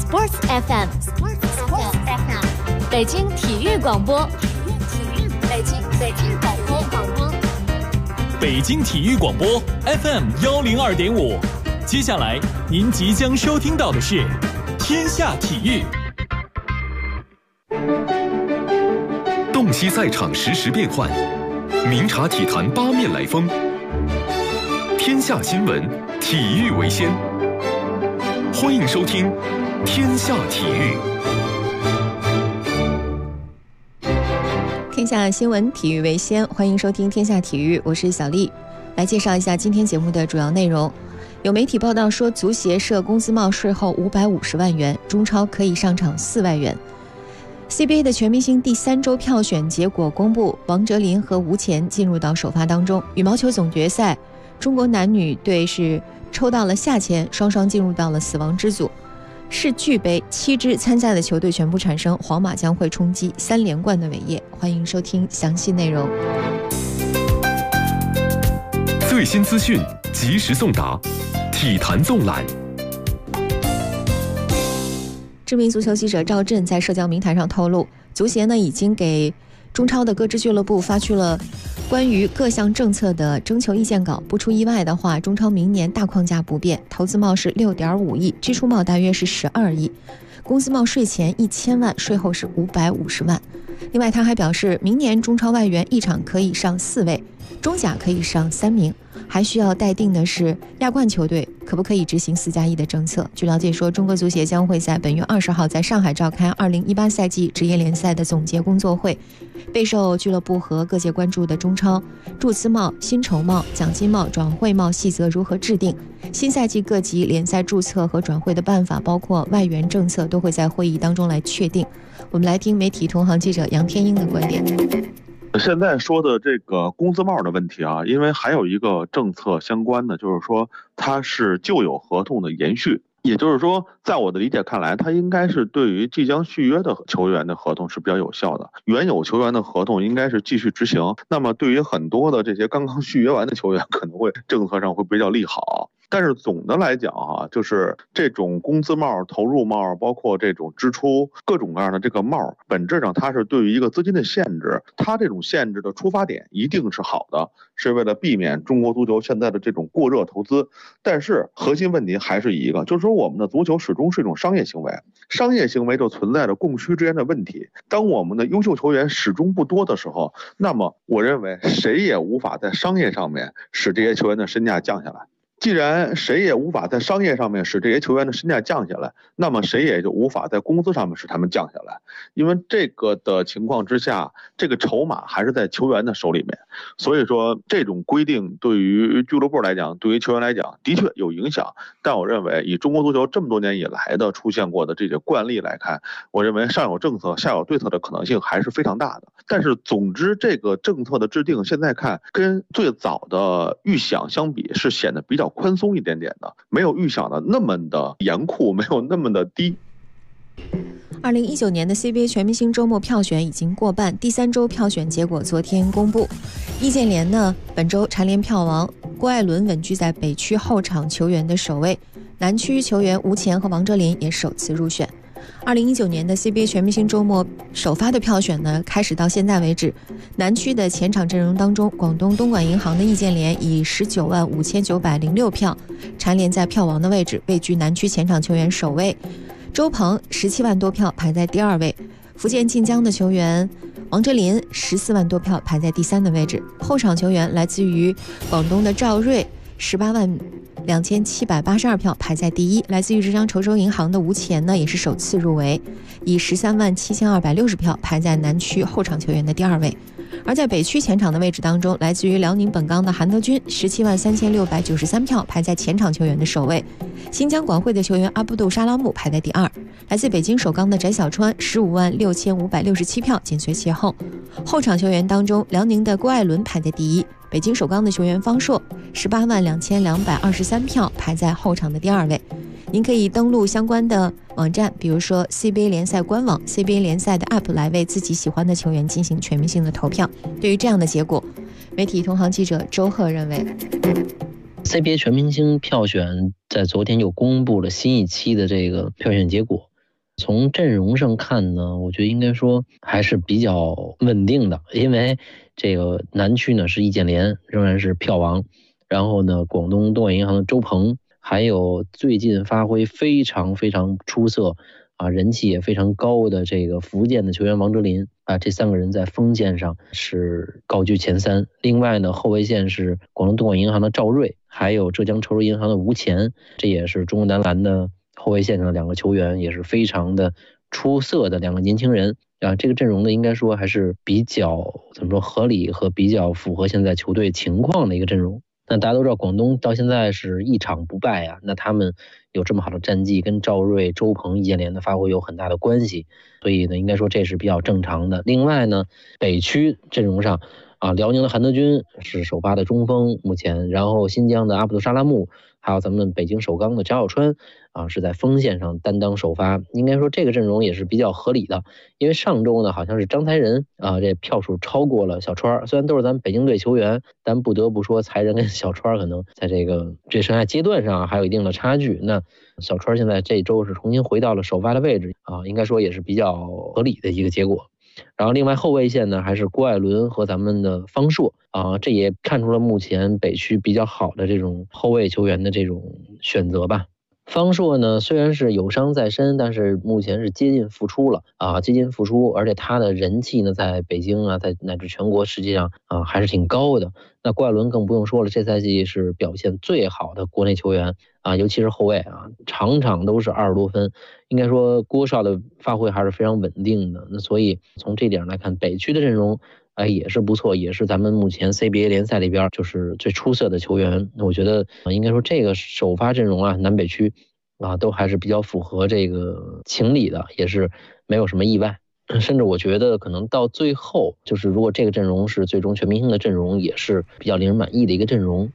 Sports FM， 北京体育广播，北京广播， 北京体育广播 FM 102.5。接下来您即将收听到的是《天下体育》。 洞悉赛场实时变幻，明察体坛八面来风。天下新闻，体育为先。欢迎收听《天下体育》。 天下新闻，体育为先。欢迎收听《天下体育》，我是小丽。来介绍一下今天节目的主要内容。有媒体报道说，足协设工资帽税后550万元，中超可以上场4万元。CBA 的全明星第3周票选结果公布，王哲林和吴前进入到首发当中。羽毛球总决赛，中国男女队是抽到了下签，双双进入到了死亡之组。世俱杯7支参赛的球队全部产生，皇马将会冲击3连冠的伟业。欢迎收听详细内容。 最新资讯及时送达，体坛纵览。 知名足球记者赵震在社交平台上透露，足协呢已经给中超的各支俱乐部发去了关于各项政策的征求意见稿。不出意外的话，中超明年大框架不变，投资帽是6.5亿，支出帽大约是12亿，工资帽税前1000万，税后是550万。另外他还表示，明年中超外援一场可以上4位，中甲可以上3名，还需要待定的是亚冠球队可不可以执行4+1的政策。据了解说，中国足协将会在本月20号在上海召开2018赛季职业联赛的总结工作会，备受俱乐部和各界关注的中超注资帽、薪酬帽、奖金帽、转会帽细则如何制定，新赛季各级联赛注册和转会的办法，包括外援政策，都会在会议当中来确定。我们来听媒体同行记者杨天英的观点。 现在说的这个工资帽的问题啊，因为还有一个政策相关的，就是说它是旧有合同的延续。也就是说，在我的理解看来，它应该是对于即将续约的球员的合同是比较有效的，原有球员的合同应该是继续执行。那么对于很多的这些刚刚续约完的球员，可能会政策上会比较利好。但是总的来讲啊，就是这种工资帽、投入帽，包括这种支出各种各样的这个帽，本质上它是对于一个资金的限制。它这种限制的出发点一定是好的，是为了避免中国足球现在的这种过热投资。但是核心问题还是一个，就是说我们的足球始终是一种商业行为，商业行为就存在着供需之间的问题。当我们的优秀球员始终不多的时候，那么我认为谁也无法在商业上面使这些球员的身价降下来。既然谁也无法在商业上面使这些球员的身价降下来，那么谁也就无法在工资上面使他们降下来。因为这个的情况之下，这个筹码还是在球员的手里面。所以说这种规定对于俱乐部来讲，对于球员来讲的确有影响。但我认为以中国足球这么多年以来的出现过的这些惯例来看，我认为上有政策下有对策的可能性还是非常大的。但是总之这个政策的制定现在看跟最早的预想相比是显得比较宽松一点点的，没有预想的那么的严酷，没有那么的低。 2019年的 CBA 全明星周末票选已经过半，第3周票选结果昨天公布。易建联呢，本周蝉联票王，郭艾伦稳居在北区后场球员的首位，南区球员吴前和王哲林也首次入选。2019年的 CBA 全明星周末首发的票选呢，开始到现在为止，南区的前场阵容当中，广东东莞银行的易建联以195906票蝉联在票王的位置，位居南区前场球员首位。周鹏17万多票排在第2位，福建晋江的球员王哲林14万多票排在第3的位置。后场球员来自于广东的赵睿18万2782票排在第1，来自于浙江稠州银行的吴前呢也是首次入围，以13万7260票排在南区后场球员的第2位。而在北区前场的位置当中，来自于辽宁本钢的韩德君17万3693票排在前场球员的首位，新疆广汇的球员阿布杜沙拉木排在第2，来自北京首钢的翟小川15万6567票紧随其后。后场球员当中，辽宁的郭艾伦排在第1，北京首钢的球员方硕18万2223票排在后场的第2位。您可以登录相关的网站，比如说 CBA 联赛官网、CBA 联赛的 App 来为自己喜欢的球员进行全明星的投票。对于这样的结果，媒体同行记者周贺认为， CBA 全明星票选在昨天就公布了新一期的这个票选结果。 从阵容上看呢，我觉得应该说还是比较稳定的，因为这个南区呢是易建联仍然是票王，然后呢广东东亚银行的周鹏，还有最近发挥非常非常出色人气也非常高的这个福建的球员王哲林这3个人在锋线上是高居前3。另外呢，后卫线是广东东亚银行的赵睿，还有浙江筹州银行的吴前，这也是中国男篮的后卫线上的2个球员，也是非常的出色的2个年轻人这个阵容呢，应该说还是比较怎么说合理和比较符合现在球队情况的一个阵容。那大家都知道广东到现在是1场不败那他们有这么好的战绩跟赵睿、周鹏、易建联的发挥有很大的关系，所以呢应该说这是比较正常的。另外呢，北区阵容上辽宁的韩德君是首发的中锋目前，然后新疆的阿卜杜沙拉木，还有咱们北京首钢的翟小川是在锋线上担当首发。应该说这个阵容也是比较合理的，因为上周呢好像是张才仁这票数超过了小川，虽然都是咱们北京队球员，但不得不说才仁跟小川可能在这生涯阶段上还有一定的差距。那小川现在这周是重新回到了首发的位置应该说也是比较合理的一个结果。然后另外后卫线呢还是郭艾伦和咱们的方硕这也看出了目前北区比较好的这种后卫球员的这种选择吧。方硕呢虽然是有伤在身，但是目前是接近复出了接近复出，而且他的人气呢在北京在乃至全国实际上还是挺高的。那郭艾伦更不用说了，这赛季是表现最好的国内球员尤其是后卫场场都是20多分，应该说郭少的发挥还是非常稳定的。那所以从这点来看，北区的阵容也是不错，也是咱们目前 CBA 联赛里边就是最出色的球员。我觉得应该说这个首发阵容南北区都还是比较符合这个情理的，也是没有什么意外。甚至我觉得可能到最后就是如果这个阵容是最终全明星的阵容，也是比较令人满意的一个阵容。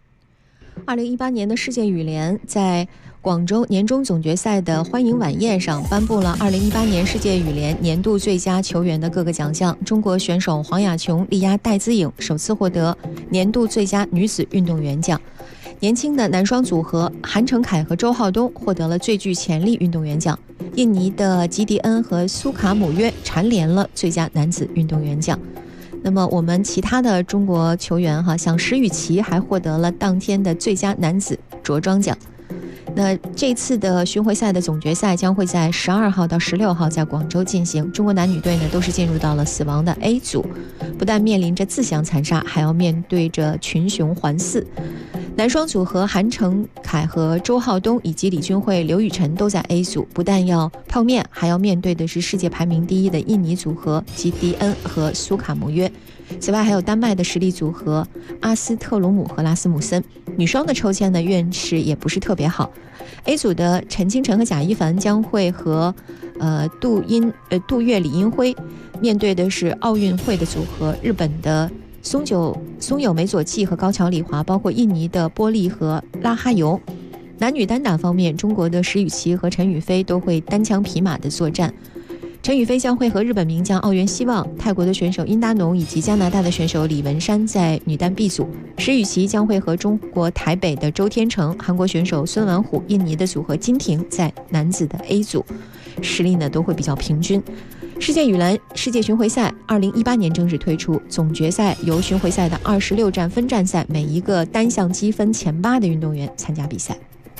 2018年的世界羽联在广州年终总决赛的欢迎晚宴上颁布了2018年世界羽联年度最佳球员的各个奖项。中国选手黄雅琼力压戴资颖，首次获得年度最佳女子运动员奖。年轻的男双组合韩成凯和周浩东获得了最具潜力运动员奖。印尼的吉迪恩和苏卡姆约蝉联了最佳男子运动员奖。那么我们其他的中国球员像石宇奇还获得了当天的最佳男子着装奖。那这次的巡回赛的总决赛将会在12号到16号在广州进行。中国男女队呢都是进入到了死亡的 A 组，不但面临着自相残杀，还要面对着群雄环伺。男双组合韩成凯和周浩东以及李俊慧、刘雨辰都在 A 组，不但要泡面，还要面对的是世界排名第1的印尼组合吉迪恩和苏卡姆约。此外还有丹麦的实力组合阿斯特鲁姆和拉斯姆森。女双的抽签的运势也不是特别好。A 组的陈清晨和贾一凡将会和杜月李英辉面对的是奥运会的组合日本的松友美佐纪和高桥李华，包括印尼的波利和拉哈尤。男女单打方面，中国的石宇奇和陈雨菲都会单枪匹马的作战。陈雨菲将会和日本名将奥原希望、泰国的选手殷达农以及加拿大的选手李文山在女单 B 组。石宇奇将会和中国台北的周天成、韩国选手孙完虎、印尼的组合金廷在男子的 A 组，实力呢都会比较平均。世界羽联世界巡回赛2018年正式推出，总决赛由巡回赛的26站分站赛，每一个单项积分前8的运动员参加比赛。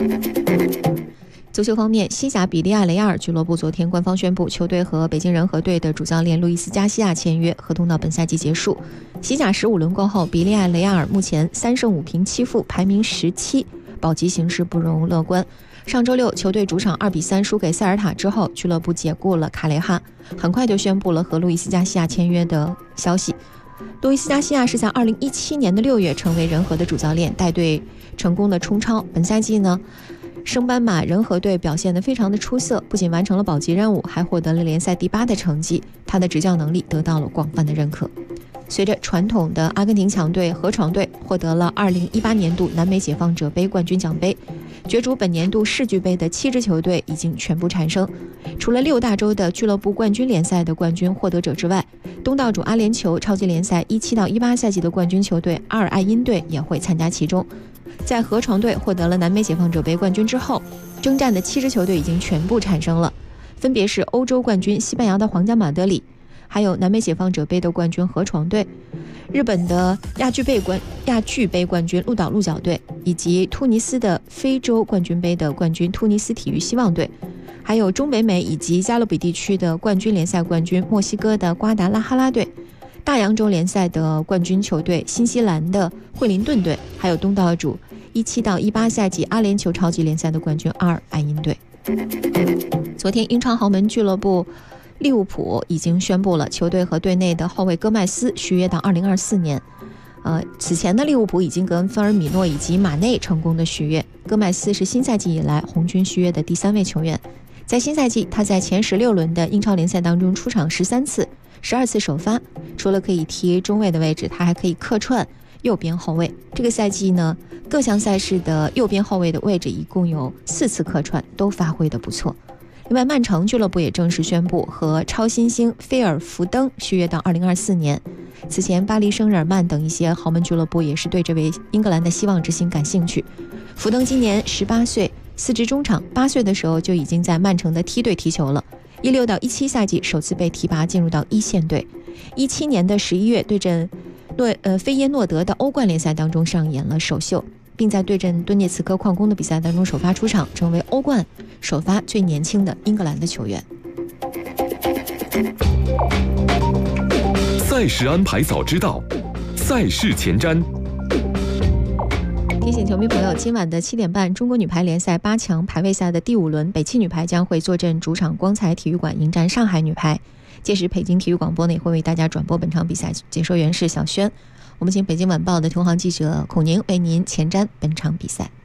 足球方面，西甲比利亚雷亚尔俱乐部昨天官方宣布，球队和北京人和队的主教练路易斯加西亚签约，合同到本赛季结束。西甲15轮过后，比利亚雷亚尔目前3胜5平7负，排名17，保级形势不容乐观。上周六，球队主场2比3输给塞尔塔之后，俱乐部解雇了卡雷哈，很快就宣布了和路易斯加西亚签约的消息。路易斯加西亚是在2017年的6月成为人和的主教练，带队成功的冲超。本赛季呢，升班马人和队表现得非常的出色，不仅完成了保级任务，还获得了联赛第8的成绩，他的执教能力得到了广泛的认可。随着传统的阿根廷强队河床队获得了2018年度南美解放者杯冠军奖杯，角逐本年度世俱杯的7支球队已经全部产生。除了6大洲的俱乐部冠军联赛的冠军获得者之外，东道主阿联酋超级联赛17到18赛季的冠军球队阿尔艾因队也会参加其中。在河床队获得了南美解放者杯冠军之后，征战的7支球队已经全部产生了， 分别是欧洲冠军西班牙的皇家马德里，还有南美解放者杯的冠军河床队，日本的亚俱杯冠军鹿岛鹿角队，以及突尼斯的非洲冠军杯的冠军突尼斯体育希望队，还有中北美以及加勒比地区的冠军联赛冠军墨西哥的瓜达拉哈拉队，大洋洲联赛的冠军球队新西兰的惠灵顿队，还有东道主17到18赛季阿联酋超级联赛的冠军阿尔拜因队。昨天英超豪门俱乐部利物浦已经宣布了球队和队内的后卫戈麦斯续约到2024年。此前的利物浦已经跟芬尔米诺以及马内成功的续约，戈麦斯是新赛季以来红军续约的第3位球员。在新赛季，他在前16轮的英超联赛当中出场13次，12次首发，除了可以踢中卫的位置，他还可以客串右边后卫。这个赛季呢，各项赛事的右边后卫的位置一共有4次客串，都发挥得不错。另外，曼城俱乐部也正式宣布和超新星菲尔福登续约到2024年。此前，巴黎圣日耳曼等一些豪门俱乐部也是对这位英格兰的希望之星感兴趣。福登今年18岁，司职中场，8岁的时候就已经在曼城的梯队踢球了。16到17赛季首次被提拔进入到一线队。17年的11月对阵菲耶诺德的欧冠联赛当中上演了首秀，并在对阵顿涅茨克矿工的比赛当中首发出场，成为欧冠首发最年轻的英格兰的球员。 赛事安排早知道，赛事前瞻。 提醒球迷朋友，今晚的7点半，中国女排联赛8强排位赛的第5轮，北汽女排将会坐镇主场光彩体育馆迎战上海女排。届时，北京体育广播呢也会为大家转播本场比赛，解说员是小轩。我们请北京晚报的同行记者孔宁为您前瞻本场比赛。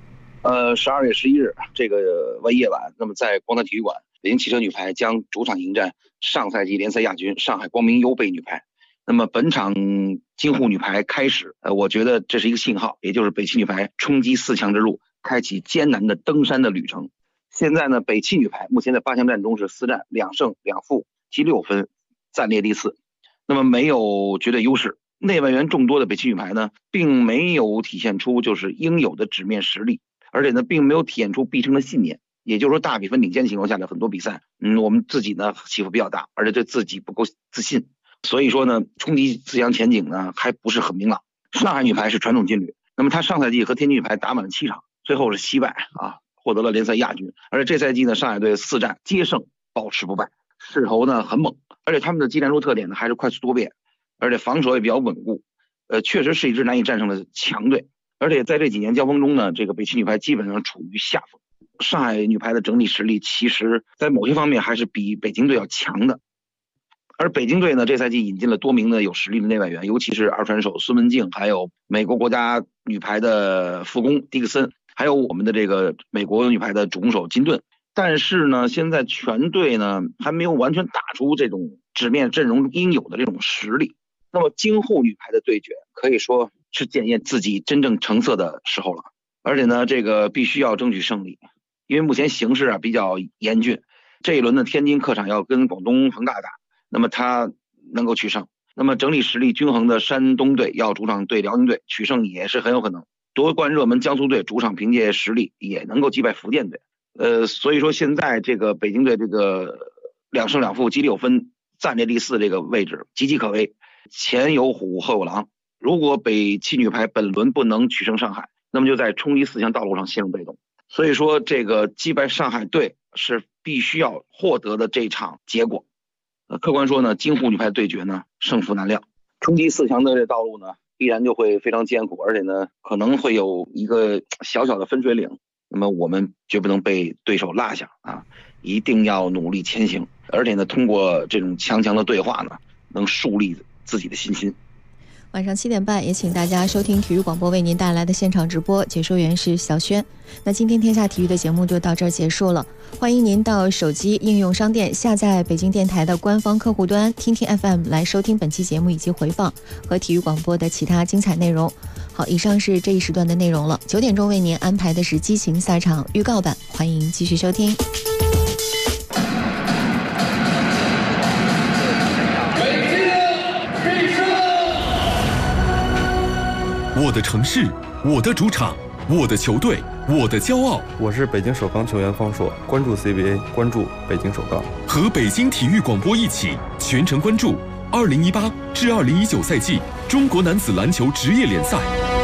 12月11日这个夜晚，那么在光彩体育馆，北京汽车女排将主场迎战上赛季联赛亚军上海光明优贝女排。那么本场京沪女排开始，我觉得这是一个信号，也就是北汽女排冲击4强之路，开启艰难的登山的旅程。现在呢，北汽女排目前在8强战中是4战2胜2负，积6分，暂列第4，那么没有绝对优势。内外援众多的北汽女排呢，并没有体现出就是应有的纸面实力，而且呢，并没有体现出必胜的信念。也就是说，大比分领先的情况下的很多比赛，我们自己呢起伏比较大，而且对自己不够自信。所以说呢，冲击4强前景呢还不是很明朗。上海女排是传统劲旅，那么她上赛季和天津女排打满了7场，最后是惜败获得了联赛亚军。而且这赛季呢，上海队4战皆胜，保持不败，势头呢很猛，而且他们的技战术特点呢还是快速多变，而且防守也比较稳固，确实是一支难以战胜的强队。而且在这几年交锋中呢，这个北汽女排基本上处于下风。上海女排的整体实力其实在某些方面还是比北京队要强的。而北京队呢，这赛季引进了多名的有实力的内外援，尤其是二传手孙文静，还有美国国家女排的副攻迪克森，还有我们的这个美国女排的主攻手金顿。但是呢，现在全队呢还没有完全打出这种纸面阵容应有的这种实力。那么京沪女排的对决可以说是检验自己真正成色的时候了，而且呢，这个必须要争取胜利，因为目前形势比较严峻。这一轮的天津客场要跟广东恒大打，那么他能够取胜。那么整体实力均衡的山东队要主场对辽宁队，取胜也是很有可能。夺冠热门江苏队主场凭借实力也能够击败福建队。所以说现在这个北京队这个2胜2负积6分，暂列第4这个位置岌岌可危，前有虎后有狼。如果北汽女排本轮不能取胜上海，那么就在冲击4强道路上陷入被动。所以说这个击败上海队是必须要获得的这场结果。客观说呢，京沪女排对决呢胜负难料，冲击4强的这道路呢必然就会非常艰苦，而且呢可能会有一个小小的分水岭。那么我们绝不能被对手落下一定要努力前行，而且呢通过这种强的对话呢，能树立自己的信心。 晚上7点半，也请大家收听体育广播为您带来的现场直播，解说员是小轩。那今天天下体育的节目就到这儿结束了，欢迎您到手机应用商店下载北京电台的官方客户端听听 FM 来收听本期节目以及回放和体育广播的其他精彩内容。好，以上是这一时段的内容了。9点钟为您安排的是激情赛场预告版，欢迎继续收听。 我的城市，我的主场，我的球队， 我的骄傲。 我是北京首钢球员方硕，关注 CBA， 关注北京首钢， 和北京体育广播一起全程关注2018至2019赛季中国男子篮球职业联赛。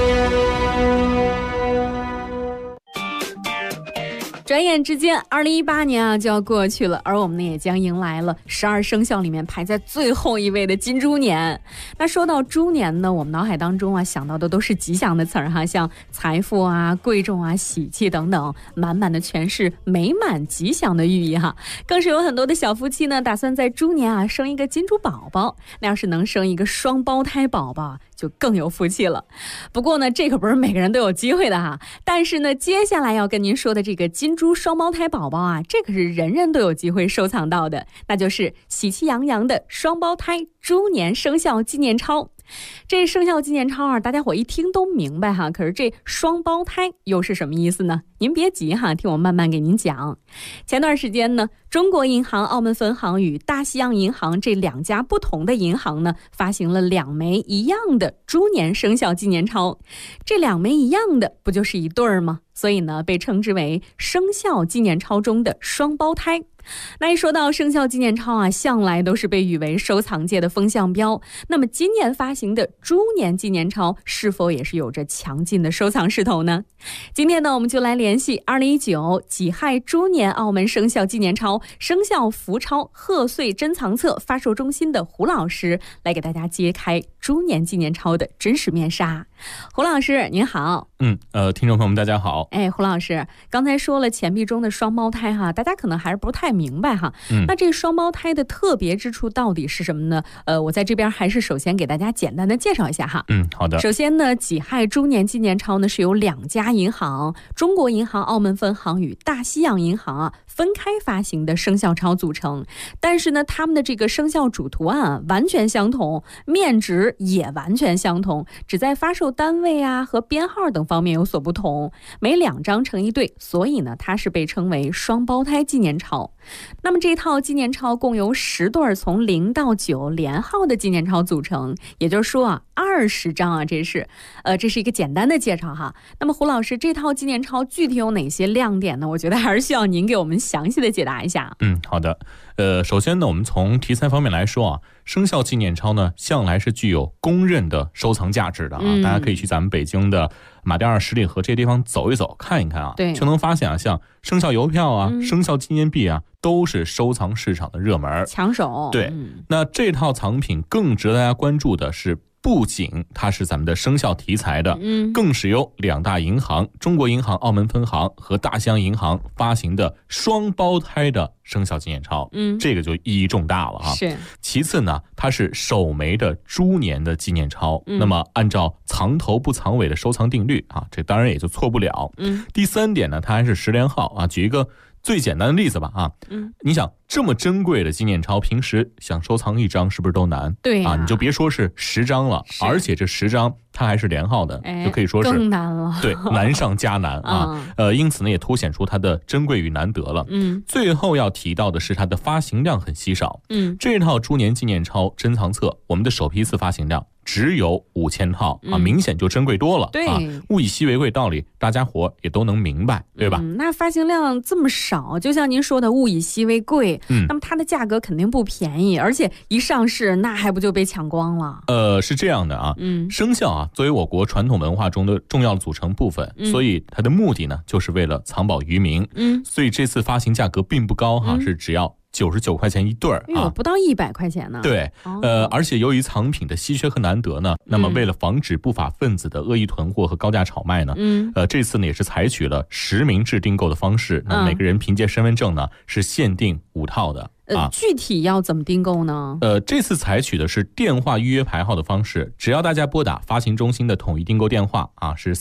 转眼之间2018年啊就要过去了，而我们呢也将迎来了12生肖里面排在最后一位的金猪年。那说到猪年呢，我们脑海当中啊想到的都是吉祥的词儿哈，像财富啊、贵重啊、喜气等等，满满的全是美满吉祥的寓意哈。更是有很多的小夫妻呢打算在猪年啊生一个金猪宝宝，那要是能生一个双胞胎宝宝就更有福气了。不过呢这可不是每个人都有机会的哈，但是呢接下来要跟您说的这个金猪双胞胎宝宝啊，这可是人人都有机会收藏到的，那就是喜气洋洋的双胞胎猪年生肖纪念钞。这生肖纪念钞啊，大家伙一听都明白哈，可是这双胞胎又是什么意思呢？您别急哈，听我慢慢给您讲。前段时间呢，中国银行澳门分行与大西洋银行这2家不同的银行呢，发行了2枚一样的猪年生肖纪念钞。这2枚一样的，不就是一对儿吗？所以呢，被称之为生肖纪念钞中的双胞胎。那一说到生肖纪念钞啊，向来都是被誉为收藏界的风向标。那么今年发行的猪年纪念钞是否也是有着强劲的收藏势头呢？今天呢，我们就来联系2019己亥猪年澳门生肖纪念钞生肖福钞贺岁珍藏册发售中心的胡老师，来给大家揭开猪年纪念钞的真实面纱。胡老师您好。 听众朋友们大家好。 胡老师刚才说了钱币中的双胞胎哈，大家可能还是不太明白哈。那这双胞胎的特别之处到底是什么呢？我在这边还是首先给大家简单的介绍一下哈。 好的。 首先呢，己亥猪年纪念钞呢是由2家银行，中国银行澳门分行与大西洋银行啊分开发行的生肖钞组成，但是呢，他们的这个生肖主图案啊完全相同，面值也完全相同，只在发售单位啊和编号等方面有所不同，每2张成一对，所以呢，它是被称为双胞胎纪念钞。那么这套纪念钞共由10对从0到9连号的纪念钞组成，也就是说啊，20张啊，这是一个简单的介绍哈。那么胡老师，这套纪念钞具体有哪些亮点呢？我觉得还是需要您给我们详细的解答一下。 好的。首先呢，我们从题材方面来说啊，生肖纪念钞呢，向来是具有公认的收藏价值的啊。大家可以去咱们北京的马甸二十里河这些地方走一走，看一看啊， 对， 就能发现啊，像生肖邮票啊、生肖纪念币啊，都是收藏市场的热门抢手。 对，那这套藏品更值得大家关注的是，不仅它是咱们的生肖题材的，更是由2大银行，中国银行澳门分行和大西洋银行发行的双胞胎的生肖纪念钞，这个就意义重大了啊。 是。 其次呢，它是首枚的猪年的纪念钞，那么按照藏头不藏尾的收藏定律啊，这当然也就错不了。第3点呢，它还是10连号啊。举一个最简单的例子吧啊，你想这么珍贵的纪念钞，平时想收藏1张是不是都难？ 对啊，你就别说是10张了，而且这10张它还是连号的，就可以说是更难了。 对，难上加难啊。因此呢，也凸显出它的珍贵与难得了。最后要提到的是它的发行量很稀少。这套猪年纪念钞珍藏册，我们的首批次发行量只有5000套啊，明显就珍贵多了。 对， 物以稀为贵道理，大家伙也都能明白，对吧？ 那发行量这么少，就像您说的物以稀为贵，那么它的价格肯定不便宜，而且一上市那还不就被抢光了？ 是这样的啊，生肖啊作为我国传统文化中的重要组成部分，所以它的目的呢就是为了藏宝于民。所以这次发行价格并不高哈，是只要99块钱一对啊， 不到100块钱呢。 对，而且由于藏品的稀缺和难得呢，那么为了防止不法分子的恶意囤货和高价炒卖呢，这次呢也是采取了实名制订购的方式，那每个人凭借身份证呢是限定5套的。 具体要怎么订购呢？ 这次采取的是电话预约排号的方式，只要大家拨打发行中心的统一订购电话啊，是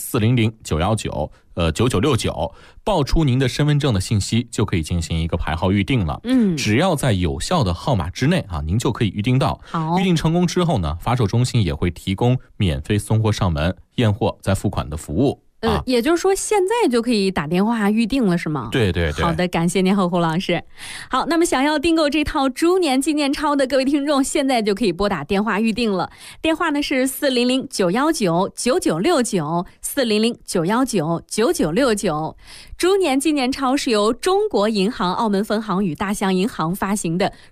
400-919-9969，报出您的身份证的信息，就可以进行一个排号预定了。只要在有效的号码之内啊，您就可以预定到。 好， 预定成功之后呢，发售中心也会提供免费送货上门、验货再付款的服务。 也就是说现在就可以打电话预定了是吗？ 对对对。 好的，感谢您，胡老师。好，那么想要订购这套猪年纪念钞的各位听众，现在就可以拨打电话预定了。电话呢是400-919-9969，400-919-9969。猪年纪念钞是由中国银行澳门分行与大象银行发行的